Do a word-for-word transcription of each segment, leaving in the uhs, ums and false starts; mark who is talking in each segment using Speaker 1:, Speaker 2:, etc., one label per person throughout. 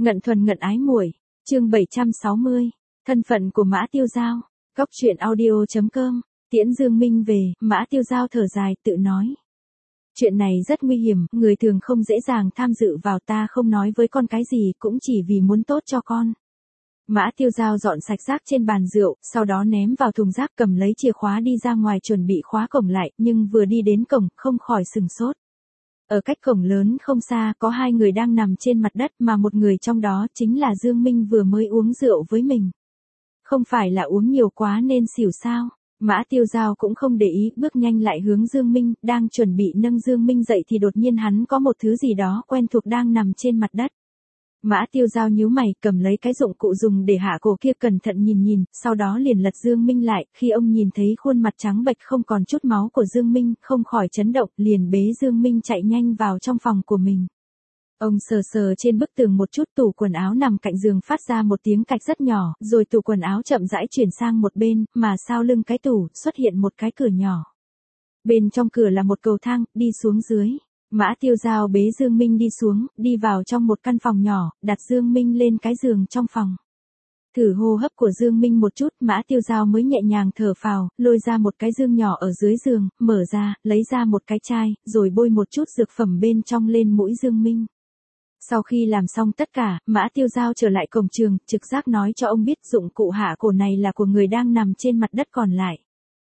Speaker 1: Ngận thuần ngận ái muội, chương bảy trăm sáu mươi, thân phận của Mã Tiêu Dao, góc truyện audio.com, tiễn Dương Minh về, Mã Tiêu Dao thở dài tự nói. Chuyện này rất nguy hiểm, người thường không dễ dàng tham dự vào, ta không nói với con cái gì cũng chỉ vì muốn tốt cho con. Mã Tiêu Dao dọn sạch rác trên bàn rượu, sau đó ném vào thùng rác, cầm lấy chìa khóa đi ra ngoài chuẩn bị khóa cổng lại, nhưng vừa đi đến cổng, không khỏi sừng sốt. Ở cách cổng lớn không xa có hai người đang nằm trên mặt đất, mà một người trong đó chính là Dương Minh vừa mới uống rượu với mình. Không phải là uống nhiều quá nên xỉu sao? Mã Tiêu Dao cũng không để ý, bước nhanh lại hướng Dương Minh, đang chuẩn bị nâng Dương Minh dậy thì đột nhiên hắn có một thứ gì đó quen thuộc đang nằm trên mặt đất. Mã Tiêu Dao nhíu mày, cầm lấy cái dụng cụ dùng để hạ cổ kia cẩn thận nhìn nhìn, sau đó liền lật Dương Minh lại, khi ông nhìn thấy khuôn mặt trắng bệch không còn chút máu của Dương Minh, không khỏi chấn động, liền bế Dương Minh chạy nhanh vào trong phòng của mình. Ông sờ sờ trên bức tường một chút, tủ quần áo nằm cạnh giường phát ra một tiếng cạch rất nhỏ, rồi tủ quần áo chậm rãi chuyển sang một bên, mà sau lưng cái tủ xuất hiện một cái cửa nhỏ. Bên trong cửa là một cầu thang, đi xuống dưới. Mã Tiêu Dao bế Dương Minh đi xuống, đi vào trong một căn phòng nhỏ, đặt Dương Minh lên cái giường trong phòng. Thử hô hấp của Dương Minh một chút, Mã Tiêu Dao mới nhẹ nhàng thở phào, lôi ra một cái dương nhỏ ở dưới giường, mở ra, lấy ra một cái chai, rồi bôi một chút dược phẩm bên trong lên mũi Dương Minh. Sau khi làm xong tất cả, Mã Tiêu Dao trở lại cổng trường, trực giác nói cho ông biết dụng cụ hạ cổ này là của người đang nằm trên mặt đất còn lại.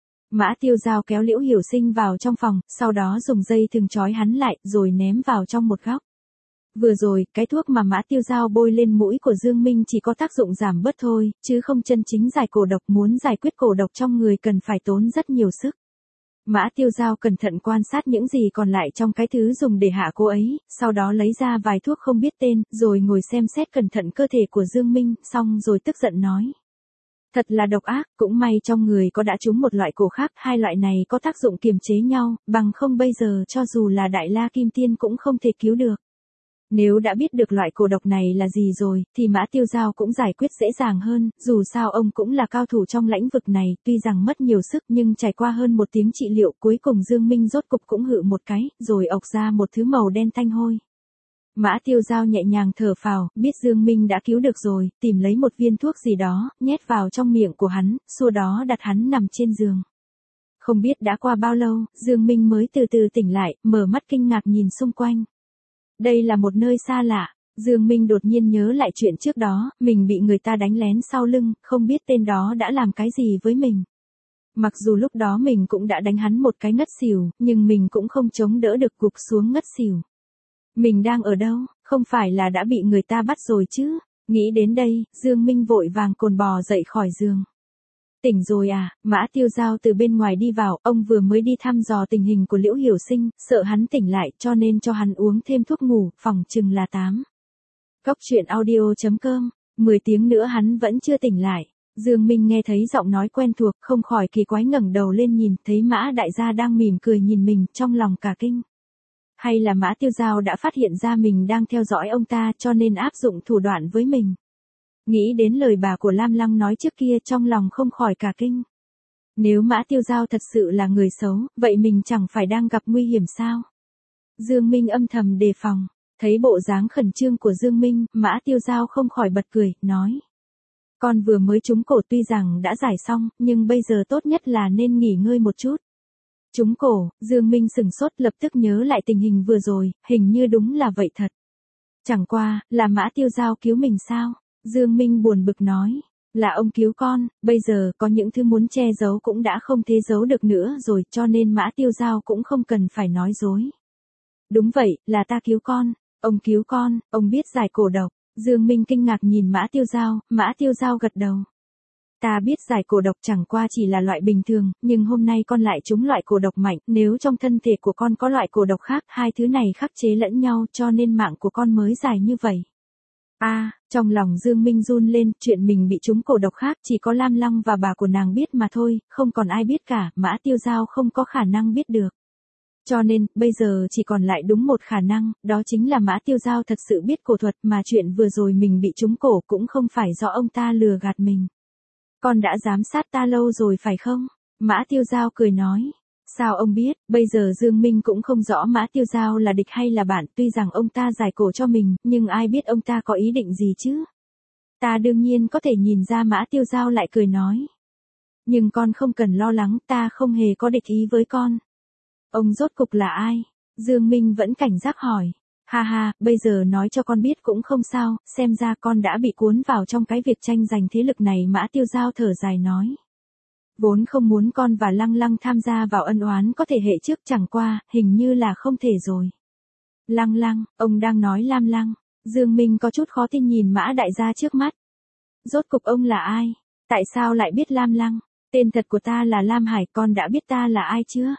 Speaker 1: Mã Tiêu Dao kéo Liễu Hiểu Sinh vào trong phòng, sau đó dùng dây thừng trói hắn lại, rồi ném vào trong một góc. Vừa rồi, cái thuốc mà Mã Tiêu Dao bôi lên mũi của Dương Minh chỉ có tác dụng giảm bớt thôi, chứ không chân chính giải cổ độc. Muốn giải quyết cổ độc trong người cần phải tốn rất nhiều sức. Mã Tiêu Dao cẩn thận quan sát những gì còn lại trong cái thứ dùng để hạ cô ấy, sau đó lấy ra vài thuốc không biết tên, rồi ngồi xem xét cẩn thận cơ thể của Dương Minh, xong rồi tức giận nói. Thật là độc ác, cũng may trong người có đã trúng một loại cổ khác, hai loại này có tác dụng kiềm chế nhau, bằng không bây giờ cho dù là Đại La Kim Tiên cũng không thể cứu được. Nếu đã biết được loại cổ độc này là gì rồi, thì Mã Tiêu Dao cũng giải quyết dễ dàng hơn, dù sao ông cũng là cao thủ trong lĩnh vực này, tuy rằng mất nhiều sức nhưng trải qua hơn một tiếng trị liệu, cuối cùng Dương Minh rốt cục cũng hự một cái, rồi ộc ra một thứ màu đen tanh hôi. Mã Tiêu Dao nhẹ nhàng thở phào, biết Dương Minh đã cứu được rồi, tìm lấy một viên thuốc gì đó, nhét vào trong miệng của hắn, sau đó đặt hắn nằm trên giường. Không biết đã qua bao lâu, Dương Minh mới từ từ tỉnh lại, mở mắt kinh ngạc nhìn xung quanh. Đây là một nơi xa lạ, Dương Minh đột nhiên nhớ lại chuyện trước đó, mình bị người ta đánh lén sau lưng, không biết tên đó đã làm cái gì với mình. Mặc dù lúc đó mình cũng đã đánh hắn một cái ngất xỉu, nhưng mình cũng không chống đỡ được, gục xuống ngất xỉu. Mình đang ở đâu, không phải là đã bị người ta bắt rồi chứ? Nghĩ đến đây, Dương Minh vội vàng cồn bò dậy khỏi giường. Tỉnh rồi à? Mã Tiêu Dao từ bên ngoài đi vào, ông vừa mới đi thăm dò tình hình của Liễu Hiểu Sinh, sợ hắn tỉnh lại cho nên cho hắn uống thêm thuốc ngủ, phòng chừng là tám. Góc truyện audio.com, mười tiếng nữa hắn vẫn chưa tỉnh lại. Dương Minh nghe thấy giọng nói quen thuộc, không khỏi kỳ quái ngẩng đầu lên nhìn, thấy Mã đại gia đang mỉm cười nhìn mình, trong lòng cả kinh. Hay là Mã Tiêu Dao đã phát hiện ra mình đang theo dõi ông ta cho nên áp dụng thủ đoạn với mình. Nghĩ đến lời bà của Lam Lăng nói trước kia, trong lòng không khỏi cả kinh. Nếu Mã Tiêu Dao thật sự là người xấu, vậy mình chẳng phải đang gặp nguy hiểm sao? Dương Minh âm thầm đề phòng, thấy bộ dáng khẩn trương của Dương Minh, Mã Tiêu Dao không khỏi bật cười, nói. Con vừa mới trúng cổ tuy rằng đã giải xong, nhưng bây giờ tốt nhất là nên nghỉ ngơi một chút. Trúng cổ, Dương Minh sửng sốt, lập tức nhớ lại tình hình vừa rồi, hình như đúng là vậy thật. Chẳng qua, là Mã Tiêu Dao cứu mình sao? Dương Minh buồn bực nói, là ông cứu con, bây giờ có những thứ muốn che giấu cũng đã không thể giấu được nữa rồi, cho nên Mã Tiêu Dao cũng không cần phải nói dối. Đúng vậy, là ta cứu con, ông cứu con, ông biết giải cổ độc. Dương Minh kinh ngạc nhìn Mã Tiêu Dao, Mã Tiêu Dao gật đầu. Ta biết giải cổ độc chẳng qua chỉ là loại bình thường, nhưng hôm nay con lại trúng loại cổ độc mạnh, nếu trong thân thể của con có loại cổ độc khác, hai thứ này khắc chế lẫn nhau cho nên mạng của con mới dài như vậy. A, à, trong lòng Dương Minh run lên, chuyện mình bị trúng cổ độc khác chỉ có Lam Lăng và bà của nàng biết mà thôi, không còn ai biết cả, Mã Tiêu Dao không có khả năng biết được. Cho nên, bây giờ chỉ còn lại đúng một khả năng, đó chính là Mã Tiêu Dao thật sự biết cổ thuật, mà chuyện vừa rồi mình bị trúng cổ cũng không phải do ông ta lừa gạt mình. Con đã giám sát ta lâu rồi phải không? Mã Tiêu Dao cười nói. Sao ông biết, bây giờ Dương Minh cũng không rõ Mã Tiêu Giao là địch hay là bạn, tuy rằng ông ta giải cổ cho mình, nhưng ai biết ông ta có ý định gì chứ? Ta đương nhiên có thể nhìn ra. Mã Tiêu Giao lại cười nói. Nhưng con không cần lo lắng, ta không hề có địch ý với con. Ông rốt cục là ai? Dương Minh vẫn cảnh giác hỏi. Ha ha, bây giờ nói cho con biết cũng không sao, xem ra con đã bị cuốn vào trong cái việc tranh giành thế lực này. Mã Tiêu Giao thở dài nói. Vốn không muốn con và Lăng Lăng tham gia vào ân oán có thể hệ trước, chẳng qua, hình như là không thể rồi. Lăng Lăng, ông đang nói Lam Lăng. Dương Minh có chút khó tin nhìn Mã đại gia trước mắt. Rốt cục ông là ai? Tại sao lại biết Lam Lăng? Tên thật của ta là Lam Hải, con đã biết ta là ai chưa?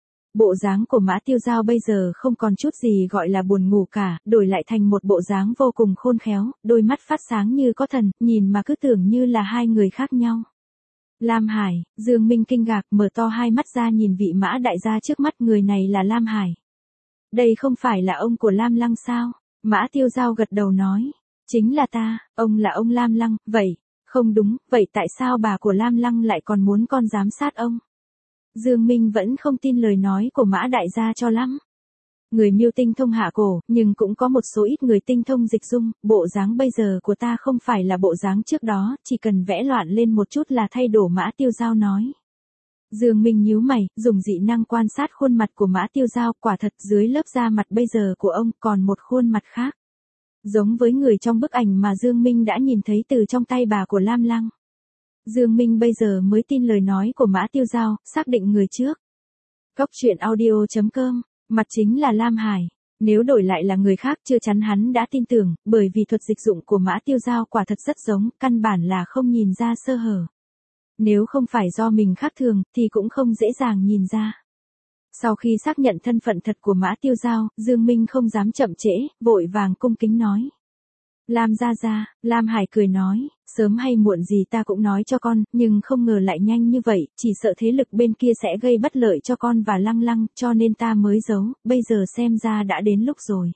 Speaker 1: Bộ dáng của Mã Tiêu Giao bây giờ không còn chút gì gọi là buồn ngủ cả, đổi lại thành một bộ dáng vô cùng khôn khéo, đôi mắt phát sáng như có thần, nhìn mà cứ tưởng như là hai người khác nhau. Lam Hải, Dương Minh kinh ngạc mở to hai mắt ra nhìn vị Mã đại gia trước mắt, người này là Lam Hải. Đây không phải là ông của Lam Lăng sao? Mã Tiêu Giao gật đầu nói. Chính là ta, ông là ông Lam Lăng, vậy, không đúng, vậy tại sao bà của Lam Lăng lại còn muốn con giám sát ông? Dương Minh vẫn không tin lời nói của Mã đại gia cho lắm. Người miêu tinh thông hạ cổ, nhưng cũng có một số ít người tinh thông dịch dung, bộ dáng bây giờ của ta không phải là bộ dáng trước đó, chỉ cần vẽ loạn lên một chút là thay đổi. Mã Tiêu Giao nói. Dương Minh nhíu mày, dùng dị năng quan sát khuôn mặt của Mã Tiêu Giao, quả thật dưới lớp da mặt bây giờ của ông còn một khuôn mặt khác. Giống với người trong bức ảnh mà Dương Minh đã nhìn thấy từ trong tay bà của Lam Lăng. Dương Minh bây giờ mới tin lời nói của Mã Tiêu Giao, xác định người trước. Cốc truyện audio chấm com, mặt chính là Lam Hải. Nếu đổi lại là người khác chưa chắn hắn đã tin tưởng, bởi vì thuật dịch dụng của Mã Tiêu Giao quả thật rất giống, căn bản là không nhìn ra sơ hở. Nếu không phải do mình khác thường, thì cũng không dễ dàng nhìn ra. Sau khi xác nhận thân phận thật của Mã Tiêu Giao, Dương Minh không dám chậm trễ, vội vàng cung kính nói. Lam gia gia, Lam Hải cười nói, sớm hay muộn gì ta cũng nói cho con, nhưng không ngờ lại nhanh như vậy, chỉ sợ thế lực bên kia sẽ gây bất lợi cho con và Lăng Lăng, cho nên ta mới giấu, bây giờ xem ra đã đến lúc rồi.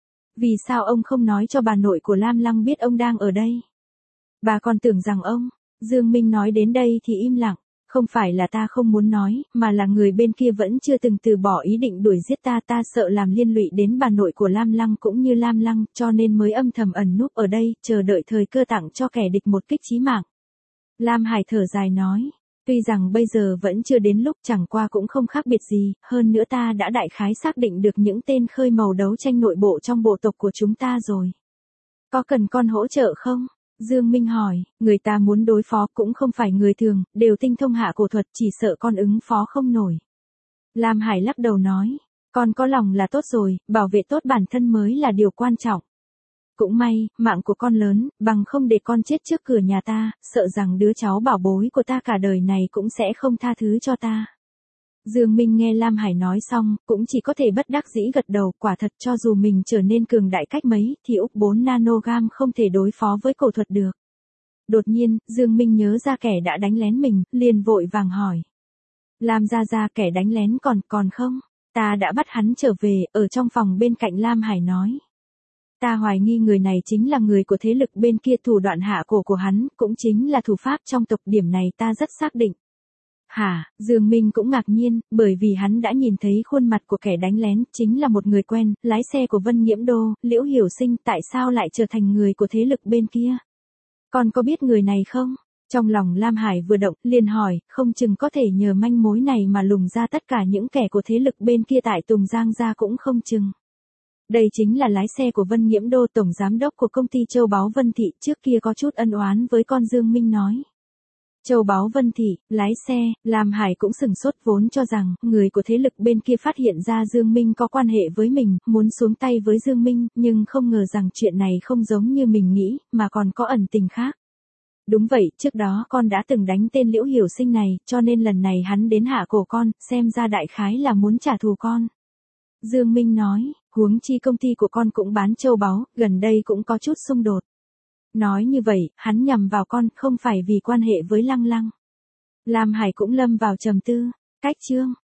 Speaker 1: Vì sao ông không nói cho bà nội của Lam Lăng biết ông đang ở đây? Bà còn tưởng rằng ông, Dương Minh nói đến đây thì im lặng. Không phải là ta không muốn nói, mà là người bên kia vẫn chưa từng từ bỏ ý định đuổi giết ta, ta sợ làm liên lụy đến bà nội của Lam Lăng cũng như Lam Lăng, cho nên mới âm thầm ẩn núp ở đây, chờ đợi thời cơ tặng cho kẻ địch một kích chí mạng. Lam Hải thở dài nói, tuy rằng bây giờ vẫn chưa đến lúc, chẳng qua cũng không khác biệt gì, hơn nữa ta đã đại khái xác định được những tên khơi màu đấu tranh nội bộ trong bộ tộc của chúng ta rồi. Có cần con hỗ trợ không? Dương Minh hỏi, người ta muốn đối phó cũng không phải người thường, đều tinh thông hạ cổ thuật, chỉ sợ con ứng phó không nổi. Lam Hải lắc đầu nói, con có lòng là tốt rồi, bảo vệ tốt bản thân mới là điều quan trọng. Cũng may, mạng của con lớn, bằng không để con chết trước cửa nhà ta, sợ rằng đứa cháu bảo bối của ta cả đời này cũng sẽ không tha thứ cho ta. Dương Minh nghe Lam Hải nói xong, cũng chỉ có thể bất đắc dĩ gật đầu, quả thật cho dù mình trở nên cường đại cách mấy, thì úc bốn nanogam không thể đối phó với cổ thuật được. Đột nhiên, Dương Minh nhớ ra kẻ đã đánh lén mình, liền vội vàng hỏi. Lam gia gia, kẻ đánh lén còn, còn không? Ta đã bắt hắn trở về, ở trong phòng bên cạnh. Lam Hải nói. Ta hoài nghi người này chính là người của thế lực bên kia, thủ đoạn hạ cổ của hắn, cũng chính là thủ pháp trong tộc, điểm này ta rất xác định. Hả, Dương Minh cũng ngạc nhiên, bởi vì hắn đã nhìn thấy khuôn mặt của kẻ đánh lén, chính là một người quen, lái xe của Vân Nghiễm Đô, Liễu Hiểu Sinh, tại sao lại trở thành người của thế lực bên kia? Con có biết người này không? Trong lòng Lam Hải vừa động, liền hỏi, không chừng có thể nhờ manh mối này mà lùng ra tất cả những kẻ của thế lực bên kia tại Tùng Giang ra cũng không chừng. Đây chính là lái xe của Vân Nghiễm Đô, tổng giám đốc của công ty Châu Báu Vân Thị, trước kia có chút ân oán với con. Dương Minh nói. Châu Báu Vân Thị, lái xe, Lam Hải cũng sừng sốt, vốn cho rằng, người của thế lực bên kia phát hiện ra Dương Minh có quan hệ với mình, muốn xuống tay với Dương Minh, nhưng không ngờ rằng chuyện này không giống như mình nghĩ, mà còn có ẩn tình khác. Đúng vậy, trước đó con đã từng đánh tên Liễu Hiểu Sinh này, cho nên lần này hắn đến hạ cổ con, xem ra đại khái là muốn trả thù con. Dương Minh nói, huống chi công ty của con cũng bán châu báu, gần đây cũng có chút xung đột. Nói như vậy, hắn nhằm vào con, không phải vì quan hệ với Lăng Lăng. Lam Hải cũng lâm vào trầm tư. Cách chương